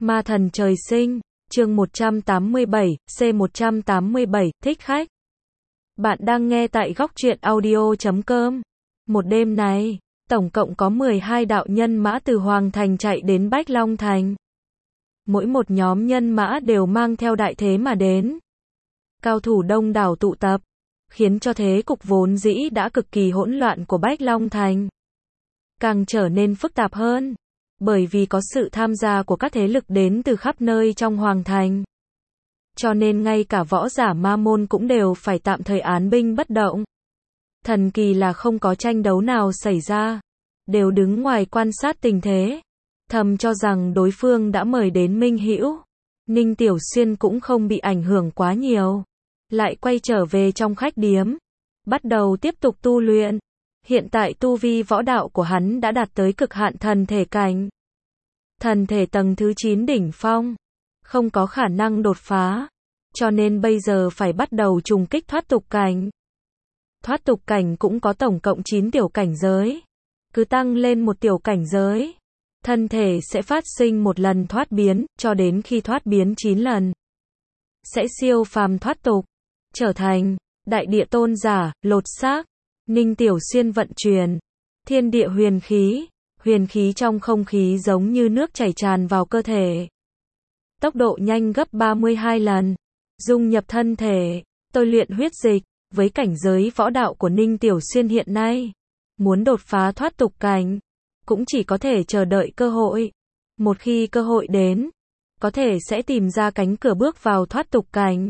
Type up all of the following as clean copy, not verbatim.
Ma thần trời sinh, chương 187, C187, thích khách. Bạn đang nghe tại góc truyện audio.com. Một đêm này, tổng cộng có 12 đạo nhân mã từ Hoàng Thành chạy đến Bách Long Thành. Mỗi một nhóm nhân mã đều mang theo đại thế mà đến. Cao thủ đông đảo tụ tập, khiến cho thế cục vốn dĩ đã cực kỳ hỗn loạn của Bách Long Thành càng trở nên phức tạp hơn. Bởi vì có sự tham gia của các thế lực đến từ khắp nơi trong Hoàng Thành. Cho nên ngay cả võ giả ma môn cũng đều phải tạm thời án binh bất động. Thần kỳ là không có tranh đấu nào xảy ra. Đều đứng ngoài quan sát tình thế. Thầm cho rằng đối phương đã mời đến Minh Hữu. Ninh Tiểu Xuyên cũng không bị ảnh hưởng quá nhiều. Lại quay trở về trong khách điếm. Bắt đầu tiếp tục tu luyện. Hiện tại tu vi võ đạo của hắn đã đạt tới cực hạn thần thể cảnh. Thần thể tầng thứ 9 đỉnh phong. Không có khả năng đột phá. Cho nên bây giờ phải bắt đầu trùng kích thoát tục cảnh. Thoát tục cảnh cũng có tổng cộng 9 tiểu cảnh giới. Cứ tăng lên một tiểu cảnh giới. Thân thể sẽ phát sinh một lần thoát biến, cho đến khi thoát biến 9 lần. Sẽ siêu phàm thoát tục. Trở thành đại địa tôn giả, lột xác. Ninh Tiểu Xuyên vận chuyển thiên địa huyền khí trong không khí giống như nước chảy tràn vào cơ thể. Tốc độ nhanh gấp 32 lần, dung nhập thân thể, tôi luyện huyết dịch, với cảnh giới võ đạo của Ninh Tiểu Xuyên hiện nay, muốn đột phá thoát tục cảnh, cũng chỉ có thể chờ đợi cơ hội. Một khi cơ hội đến, có thể sẽ tìm ra cánh cửa bước vào thoát tục cảnh.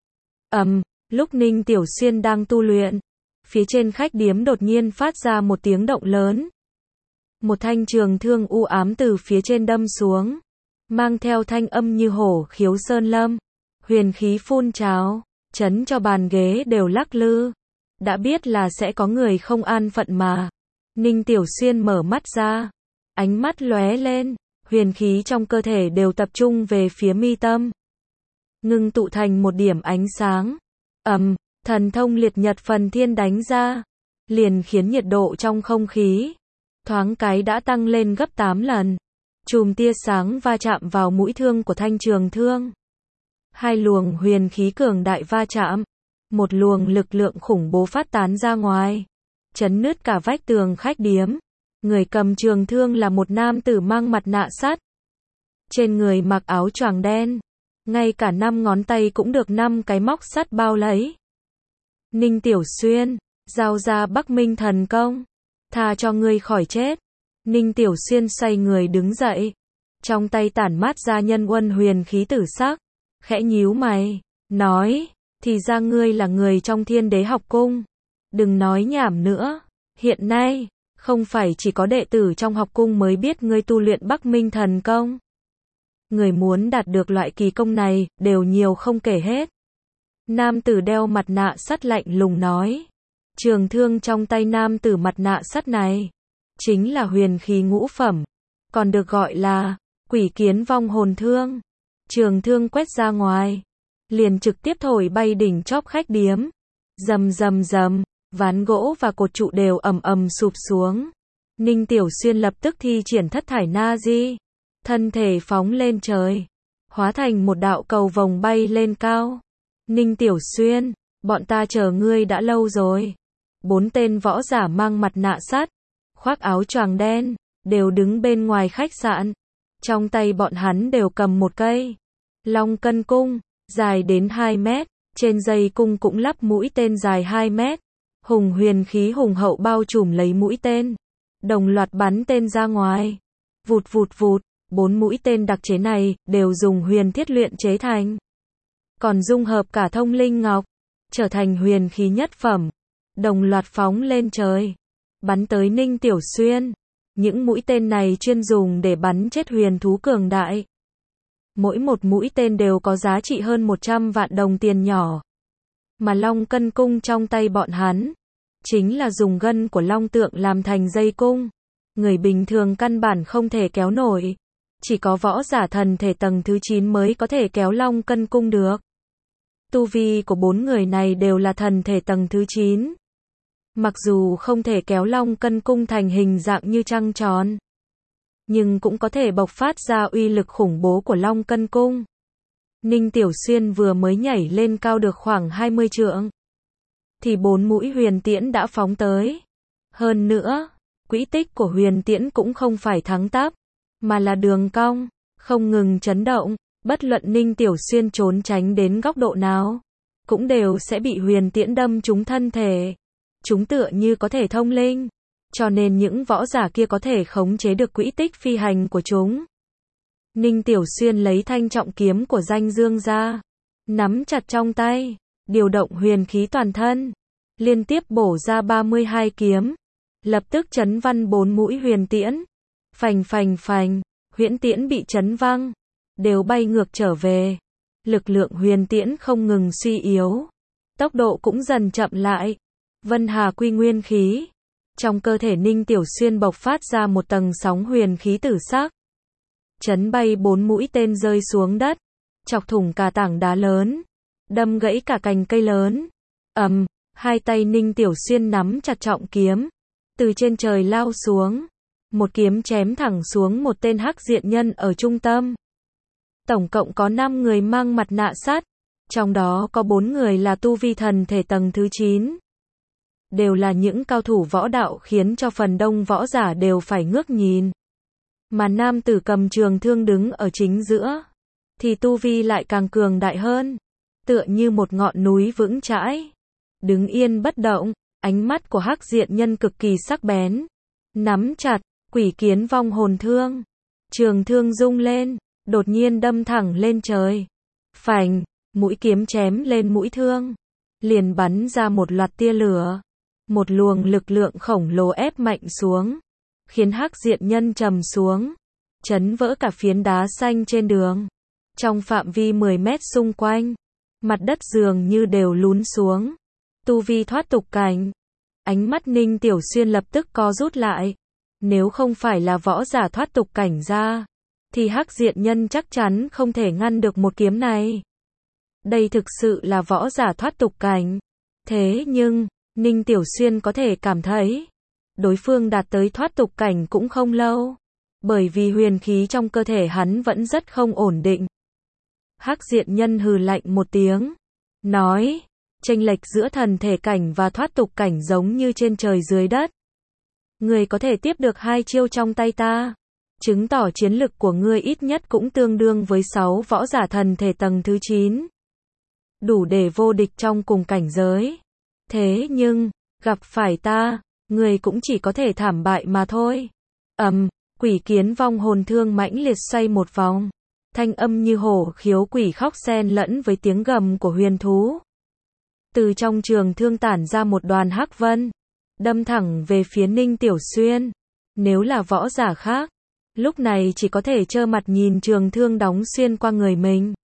Lúc Ninh Tiểu Xuyên đang tu luyện, phía trên khách điếm đột nhiên phát ra một tiếng động lớn. Một thanh trường thương u ám từ phía trên đâm xuống, mang theo thanh âm như hổ khiếu sơn lâm, huyền khí phun trào, chấn cho bàn ghế đều lắc lư. Đã biết là sẽ có người không an phận mà. Ninh Tiểu Xuyên mở mắt ra, ánh mắt lóe lên, huyền khí trong cơ thể đều tập trung về phía mi tâm, ngưng tụ thành một điểm ánh sáng. Thần thông liệt nhật phần thiên đánh ra, liền khiến nhiệt độ trong không khí thoáng cái đã tăng lên gấp 8 lần. Chùm tia sáng va chạm vào mũi thương của thanh trường thương. Hai luồng huyền khí cường đại va chạm, một luồng lực lượng khủng bố phát tán ra ngoài, chấn nứt cả vách tường khách điếm. Người cầm trường thương là một nam tử mang mặt nạ sắt, trên người mặc áo choàng đen, ngay cả 5 ngón tay cũng được 5 cái móc sắt bao lấy. Ninh Tiểu Xuyên, giao ra Bắc Minh thần công, tha cho ngươi khỏi chết. Ninh Tiểu Xuyên xoay người đứng dậy, trong tay tản mát ra nhân uân huyền khí tử sắc, khẽ nhíu mày, nói, thì ra ngươi là người trong Thiên Đế học cung. Đừng nói nhảm nữa, hiện nay, không phải chỉ có đệ tử trong học cung mới biết ngươi tu luyện Bắc Minh thần công. Người muốn đạt được loại kỳ công này, đều nhiều không kể hết. Nam tử đeo mặt nạ sắt lạnh lùng nói. Trường thương trong tay nam tử mặt nạ sắt này, chính là huyền khí ngũ phẩm, còn được gọi là quỷ kiến vong hồn thương. Trường thương quét ra ngoài, liền trực tiếp thổi bay đỉnh chóp khách điếm. Rầm rầm rầm, ván gỗ và cột trụ đều ầm ầm sụp xuống. Ninh Tiểu Xuyên lập tức thi triển thất thải na di, thân thể phóng lên trời, hóa thành một đạo cầu vồng bay lên cao. Ninh Tiểu Xuyên, bọn ta chờ ngươi đã lâu rồi. 4 tên võ giả mang mặt nạ sắt, khoác áo choàng đen, đều đứng bên ngoài khách sạn. Trong tay bọn hắn đều cầm một cây long cân cung, dài đến 2 mét, trên dây cung cũng lắp mũi tên dài 2 mét. Huyền khí hùng hậu bao trùm lấy mũi tên, đồng loạt bắn tên ra ngoài. Vụt vụt vụt, 4 mũi tên đặc chế này đều dùng huyền thiết luyện chế thành, còn dung hợp cả thông linh ngọc, trở thành huyền khí nhất phẩm, đồng loạt phóng lên trời, bắn tới Ninh Tiểu Xuyên. Những mũi tên này chuyên dùng để bắn chết huyền thú cường đại. Mỗi một mũi tên đều có giá trị hơn 100 vạn đồng tiền nhỏ. Mà long cân cung trong tay bọn hắn, chính là dùng gân của long tượng làm thành dây cung. Người bình thường căn bản không thể kéo nổi. Chỉ có võ giả thần thể tầng thứ 9 mới có thể kéo long cân cung được. Tu vi của 4 người này đều là thần thể tầng thứ 9. Mặc dù không thể kéo long cân cung thành hình dạng như trăng tròn, nhưng cũng có thể bộc phát ra uy lực khủng bố của Long Cân Cung. Ninh Tiểu Xuyên vừa mới nhảy lên cao được khoảng 20 trượng, thì 4 mũi huyền tiễn đã phóng tới. Hơn nữa, quỹ tích của huyền tiễn cũng không phải thẳng tắp, mà là đường cong, không ngừng chấn động, bất luận Ninh Tiểu Xuyên trốn tránh đến góc độ nào, cũng đều sẽ bị huyền tiễn đâm trúng thân thể. Chúng tựa như có thể thông linh, cho nên những võ giả kia có thể khống chế được quỹ tích phi hành của chúng. Ninh Tiểu Xuyên lấy thanh trọng kiếm của Danh Dương ra, nắm chặt trong tay, điều động huyền khí toàn thân, liên tiếp bổ ra 32 kiếm, lập tức chấn văn 4 mũi huyền tiễn. Phành phành phành, huyễn tiễn bị chấn văng, đều bay ngược trở về. Lực lượng huyền tiễn không ngừng suy yếu, tốc độ cũng dần chậm lại. Vân Hà quy nguyên khí, trong cơ thể Ninh Tiểu Xuyên bộc phát ra một tầng sóng huyền khí tử sắc, chấn bay 4 mũi tên rơi xuống đất, chọc thủng cả tảng đá lớn, đâm gãy cả cành cây lớn. Hai tay Ninh Tiểu Xuyên nắm chặt trọng kiếm, từ trên trời lao xuống, một kiếm chém thẳng xuống một tên hắc diện nhân ở trung tâm. Tổng cộng có 5 người mang mặt nạ sắt, trong đó có 4 người là tu vi thần thể tầng thứ 9. Đều là những cao thủ võ đạo khiến cho phần đông võ giả đều phải ngước nhìn. Mà nam tử cầm trường thương đứng ở chính giữa, thì tu vi lại càng cường đại hơn, tựa như một ngọn núi vững chãi, đứng yên bất động. Ánh mắt của hắc diện nhân cực kỳ sắc bén, nắm chặt quỷ kiến vong hồn thương, trường thương rung lên, đột nhiên đâm thẳng lên trời. Phành, mũi kiếm chém lên mũi thương, liền bắn ra một loạt tia lửa, một luồng lực lượng khổng lồ ép mạnh xuống, khiến hắc diện nhân trầm xuống, chấn vỡ cả phiến đá xanh trên đường. Trong phạm vi 10 mét xung quanh, mặt đất dường như đều lún xuống. Tu vi thoát tục cảnh. Ánh mắt Ninh Tiểu Xuyên lập tức co rút lại. Nếu không phải là võ giả thoát tục cảnh ra, thì hắc diện nhân chắc chắn không thể ngăn được một kiếm này. Đây thực sự là võ giả thoát tục cảnh. Thế nhưng, Ninh Tiểu Xuyên có thể cảm thấy, đối phương đạt tới thoát tục cảnh cũng không lâu, bởi vì huyền khí trong cơ thể hắn vẫn rất không ổn định. Hắc diện nhân hừ lạnh một tiếng, nói, chênh lệch giữa thần thể cảnh và thoát tục cảnh giống như trên trời dưới đất. Ngươi có thể tiếp được 2 chiêu trong tay ta, chứng tỏ chiến lực của ngươi ít nhất cũng tương đương với 6 võ giả thần thể tầng thứ 9. Đủ để vô địch trong cùng cảnh giới. Thế nhưng, gặp phải ta, ngươi cũng chỉ có thể thảm bại mà thôi. Quỷ kiến vong hồn thương mãnh liệt xoay một vòng. Thanh âm như hổ khiếu quỷ khóc xen lẫn với tiếng gầm của huyền thú. Từ trong trường thương tản ra một đoàn hắc vân, đâm thẳng về phía Ninh Tiểu Xuyên. Nếu là võ giả khác, lúc này chỉ có thể trơ mặt nhìn trường thương đóng xuyên qua người mình.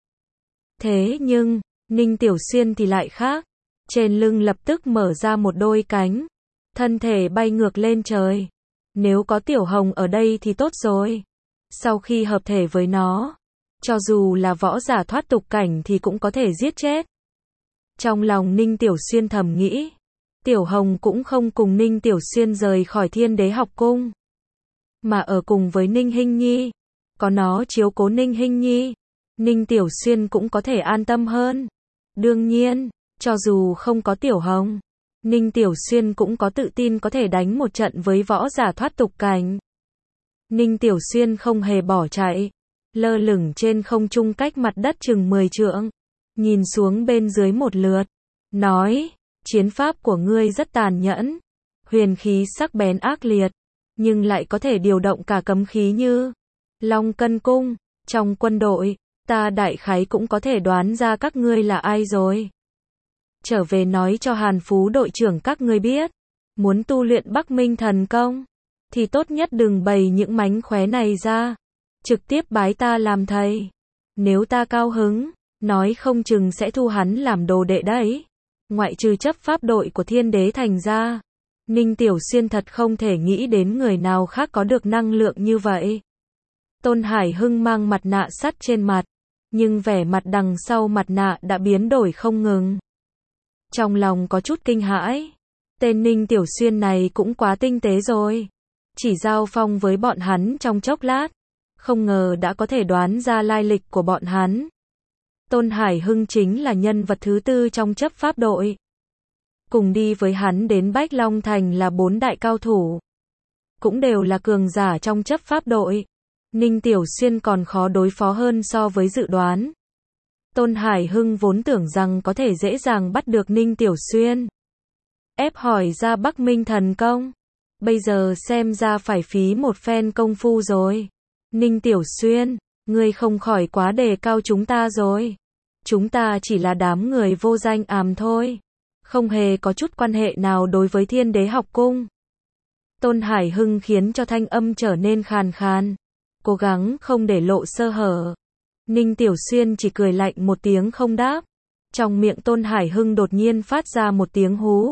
Thế nhưng, Ninh Tiểu Xuyên thì lại khác. Trên lưng lập tức mở ra một đôi cánh, thân thể bay ngược lên trời. Nếu có Tiểu Hồng ở đây thì tốt rồi. Sau khi hợp thể với nó, cho dù là võ giả thoát tục cảnh thì cũng có thể giết chết. Trong lòng Ninh Tiểu Xuyên thầm nghĩ, Tiểu Hồng cũng không cùng Ninh Tiểu Xuyên rời khỏi Thiên Đế học cung, mà ở cùng với Ninh Hinh Nhi. Có nó chiếu cố Ninh Hinh Nhi, Ninh Tiểu Xuyên cũng có thể an tâm hơn. Đương nhiên, cho dù không có Tiểu Hồng, Ninh Tiểu Xuyên cũng có tự tin có thể đánh một trận với võ giả thoát tục cảnh. Ninh Tiểu Xuyên không hề bỏ chạy, lơ lửng trên không trung cách mặt đất chừng 10 trượng, nhìn xuống bên dưới một lượt, nói, chiến pháp của ngươi rất tàn nhẫn, huyền khí sắc bén ác liệt, nhưng lại có thể điều động cả cấm khí như Long Cân Cung. Trong quân đội, ta đại khái cũng có thể đoán ra các ngươi là ai rồi. Trở về nói cho Hàn Phú đội trưởng các ngươi biết, muốn tu luyện Bắc Minh thần công, thì tốt nhất đừng bày những mánh khóe này ra, trực tiếp bái ta làm thầy. Nếu ta cao hứng, nói không chừng sẽ thu hắn làm đồ đệ đấy. Ngoại trừ chấp pháp đội của Thiên Đế thành ra, Ninh Tiểu Xuyên thật không thể nghĩ đến người nào khác có được năng lượng như vậy. Tôn Hải Hưng mang mặt nạ sắt trên mặt, nhưng vẻ mặt đằng sau mặt nạ đã biến đổi không ngừng. Trong lòng có chút kinh hãi, tên Ninh Tiểu Xuyên này cũng quá tinh tế rồi. chỉ giao phong với bọn hắn trong chốc lát, không ngờ đã có thể đoán ra lai lịch của bọn hắn. Tôn Hải Hưng chính là nhân vật thứ tư trong chấp pháp đội. Cùng đi với hắn đến Bách Long Thành là 4 đại cao thủ. Cũng đều là cường giả trong chấp pháp đội. Ninh Tiểu Xuyên còn khó đối phó hơn so với dự đoán. Tôn Hải Hưng vốn tưởng rằng có thể dễ dàng bắt được Ninh Tiểu Xuyên. Ép hỏi ra Bắc Minh thần công. Bây giờ xem ra phải phí một phen công phu rồi. Ninh Tiểu Xuyên, ngươi không khỏi quá đề cao chúng ta rồi. Chúng ta chỉ là đám người vô danh àm thôi. Không hề có chút quan hệ nào đối với Thiên Đế học cung. Tôn Hải Hưng khiến cho thanh âm trở nên khàn khàn. Cố gắng không để lộ sơ hở. Ninh Tiểu Xuyên chỉ cười lạnh một tiếng không đáp. Trong miệng Tôn Hải Hưng đột nhiên phát ra một tiếng hú.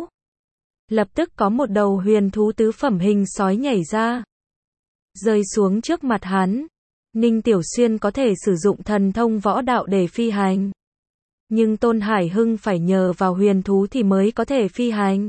Lập tức có một đầu huyền thú tứ phẩm hình sói nhảy ra. Rơi xuống trước mặt hắn. Ninh Tiểu Xuyên có thể sử dụng thần thông võ đạo để phi hành. Nhưng Tôn Hải Hưng phải nhờ vào huyền thú thì mới có thể phi hành.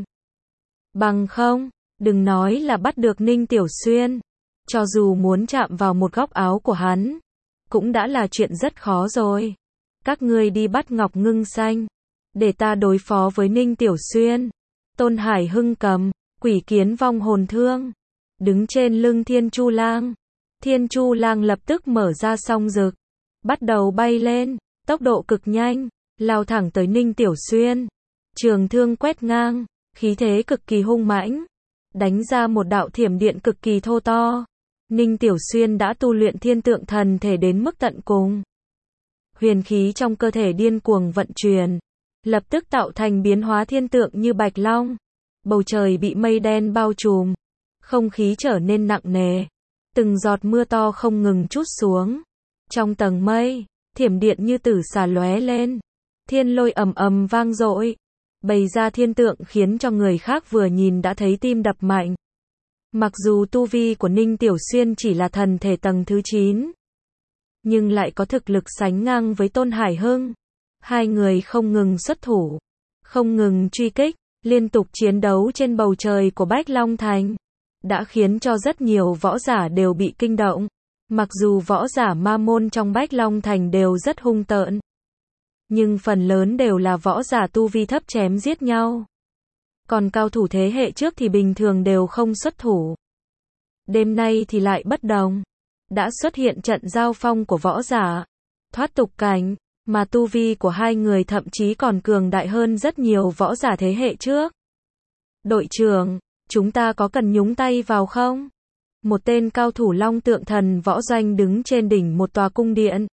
Bằng không, đừng nói là bắt được Ninh Tiểu Xuyên. Cho dù muốn chạm vào một góc áo của hắn, cũng đã là chuyện rất khó rồi. Các ngươi đi bắt Ngọc Ngưng Xanh, để ta đối phó với Ninh Tiểu Xuyên. Tôn Hải Hưng cầm Quỷ Kiến Vong Hồn Thương, đứng trên lưng Thiên Chu Lang. Thiên Chu Lang lập tức mở ra song rực, bắt đầu bay lên, tốc độ cực nhanh, lao thẳng tới Ninh Tiểu Xuyên. Trường thương quét ngang, khí thế cực kỳ hung mãnh, đánh ra một đạo thiểm điện cực kỳ thô to. Ninh Tiểu Xuyên đã tu luyện Thiên Tượng Thần Thể đến mức tận cùng. Huyền khí trong cơ thể điên cuồng vận chuyển, lập tức tạo thành biến hóa thiên tượng như bạch long. Bầu trời bị mây đen bao trùm, không khí trở nên nặng nề, từng giọt mưa to không ngừng trút xuống. Trong tầng mây, thiểm điện như tử xà lóe lên, thiên lôi ầm ầm vang dội, bày ra thiên tượng khiến cho người khác vừa nhìn đã thấy tim đập mạnh. Mặc dù tu vi của Ninh Tiểu Xuyên chỉ là thần thể tầng thứ 9, nhưng lại có thực lực sánh ngang với Tôn Hải Hưng. Hai người không ngừng xuất thủ, không ngừng truy kích, liên tục chiến đấu trên bầu trời của Bách Long Thành, đã khiến cho rất nhiều võ giả đều bị kinh động. Mặc dù võ giả ma môn trong Bách Long Thành đều rất hung tợn, nhưng phần lớn đều là võ giả tu vi thấp chém giết nhau. Còn cao thủ thế hệ trước thì bình thường đều không xuất thủ. Đêm nay thì lại bất đồng. Đã xuất hiện trận giao phong của võ giả thoát tục cảnh, mà tu vi của hai người thậm chí còn cường đại hơn rất nhiều võ giả thế hệ trước. Đội trưởng, chúng ta có cần nhúng tay vào không? Một tên cao thủ Long Tượng Thần Võ Doanh đứng trên đỉnh một tòa cung điện.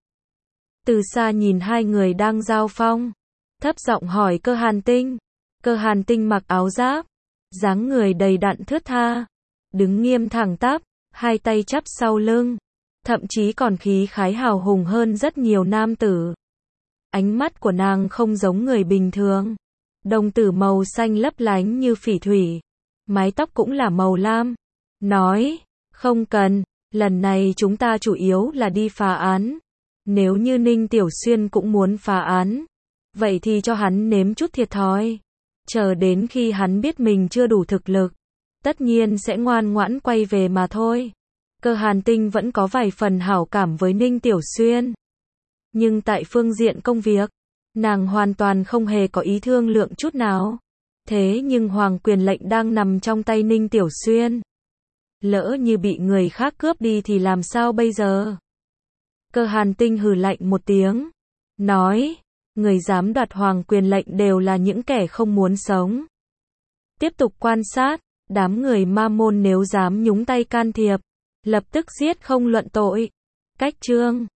Từ xa nhìn hai người đang giao phong, thấp giọng hỏi Cơ Hàn Tinh. Cơ Hàn Tinh mặc áo giáp, dáng người đầy đặn thướt tha, đứng nghiêm thẳng tắp, hai tay chắp sau lưng, thậm chí còn khí khái hào hùng hơn rất nhiều nam tử. Ánh mắt của nàng không giống người bình thường, đồng tử màu xanh lấp lánh như phỉ thủy, mái tóc cũng là màu lam. Nói, không cần, lần này chúng ta chủ yếu là đi phá án. Nếu như Ninh Tiểu Xuyên cũng muốn phá án, vậy thì cho hắn nếm chút thiệt thòi. Chờ đến khi hắn biết mình chưa đủ thực lực, tất nhiên sẽ ngoan ngoãn quay về mà thôi. Cơ Hàn Tinh vẫn có vài phần hảo cảm với Ninh Tiểu Xuyên. Nhưng tại phương diện công việc, nàng hoàn toàn không hề có ý thương lượng chút nào. Thế nhưng hoàng quyền lệnh đang nằm trong tay Ninh Tiểu Xuyên. Lỡ như bị người khác cướp đi thì làm sao bây giờ? Cơ Hàn Tinh hừ lạnh một tiếng, nói, người dám đoạt hoàng quyền lệnh đều là những kẻ không muốn sống. Tiếp tục quan sát, đám người ma môn nếu dám nhúng tay can thiệp, lập tức giết không luận tội. Cách chương